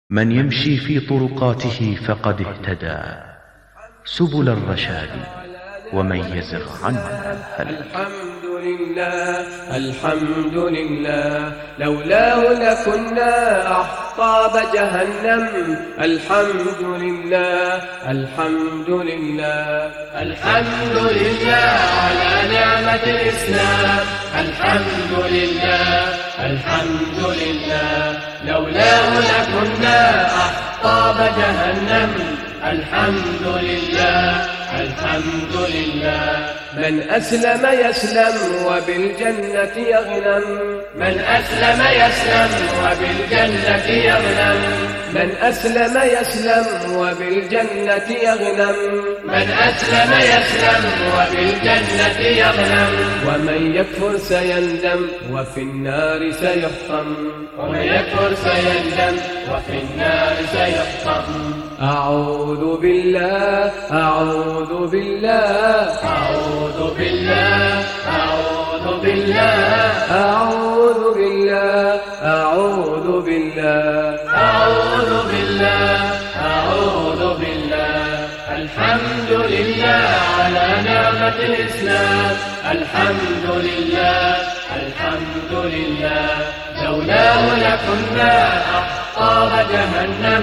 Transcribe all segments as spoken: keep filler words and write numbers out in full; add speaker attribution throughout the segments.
Speaker 1: من يمشي في طرقاته فقد اهتدى سبل الرشاد، ومن يزغ عنها هلك.
Speaker 2: الحمد لله الحمد لله، لولاه لكنا أحطاب جهنم. الحمد لله الحمد لله الحمد لله على نعمة الإسلام. الحمد لله الحمد لله، لولاه لكنا أحطاب جهنم. الحمد لله الحمد لله، من أسلم يسلم وبالجنة يغنم. من أسلم يسلم وبالجنة يغنم. من أسلم يسلم وبالجنة يغنم. من أسلم يسلم وبالجنة يغنم. ومن يكفر سيندم وفي النار سيحطم. ومن يكفر سيندم وفي النار سيحطم. أعوذ بالله أعوذ بالله أعوذ بالله أعوذ بالله أعوذ بالله أعوذ بالله أعوذ بالله أعوذ بالله. الحمد لله على نعمة الإسلام. الحمد لله الحمد لله، لولاه لكنا أحطاب جهنم.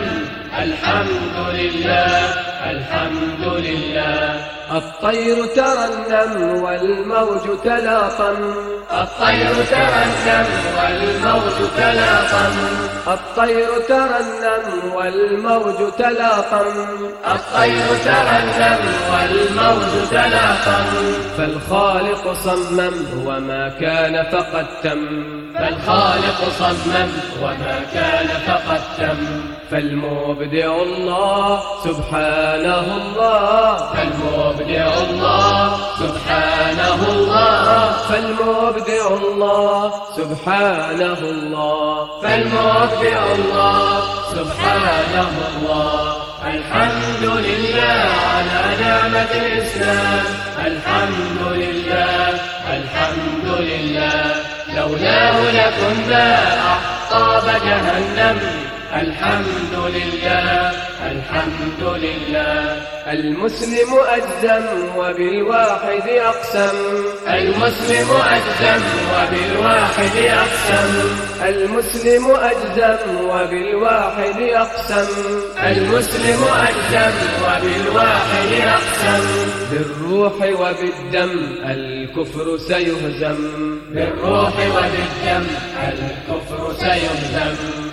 Speaker 2: الحمد لله الحمد لله، الطير ترنم والموج تلاطم. الطير ترنم والموج تلاطم. الطير ترنم والموج تلاطم. الطير ترنم والموج تلاطم. فالخالق صمم وما كان فقد تم. فالخالق صمم وما كان فقد تم. فالمبدع الله سبحانه الله. فالمبدع الله سبحانه الله. فالمبدع الله سبحانه الله. فالمبدع الله سبحانه الله. الحمد لله على نعمة الإسلام. الحمد لله الحمد لله، لولاه لكنا أحطاب جهنم. الحمد لله الحمد لله، المسلم أجزم وبالواحد أقسم. المسلم أجزم وبالواحد أقسم. المسلم أجزم وبالواحد أقسم. المسلم أجزم وبالواحد أقسم. بالروح وبالدم الكفر سيهزم. بالروح وبالدم الكفر سيهزم.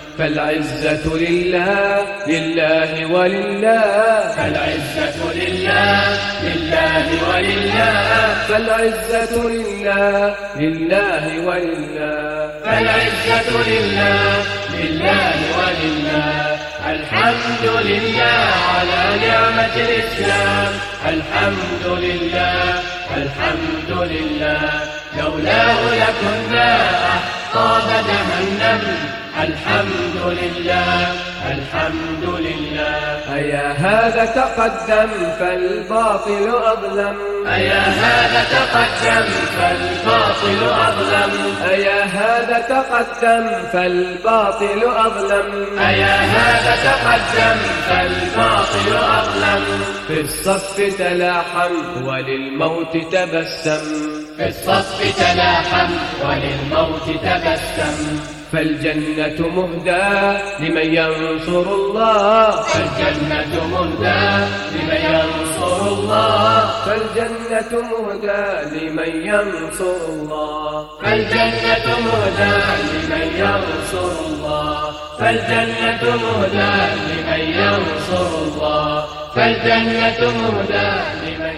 Speaker 2: فالعزة لله لله ولله. فالعزة لله لله ولله. فالعزة لله لله ولله. فالعزة لله لله ولله. الحمد لله على نعمة الإسلام. الحمد لله الحمد لله، لولاه لكنا أحطاب جهنم. الحمد لله الحمد لله، أيا هذا تقدم فالباطل أظلم. أيا هذا تقدم فالباطل أظلم. أيا هذا تقدم فالباطل أظلم. أيا هذا تقدم فالباطل أظلم. في الصف تلاحم وللموت تبسم. في الصف تلاحم وللموت تبسم. فالجنة مهدى لمن ينصر الله. فالجنة مهدى لمن ينصر الله. فالجنة مهدى لمن ينصر الله. فالجنة مهدى لمن ينصر الله. فالجنة مهدى لمن ينصر الله. فالجنة مهدى لمن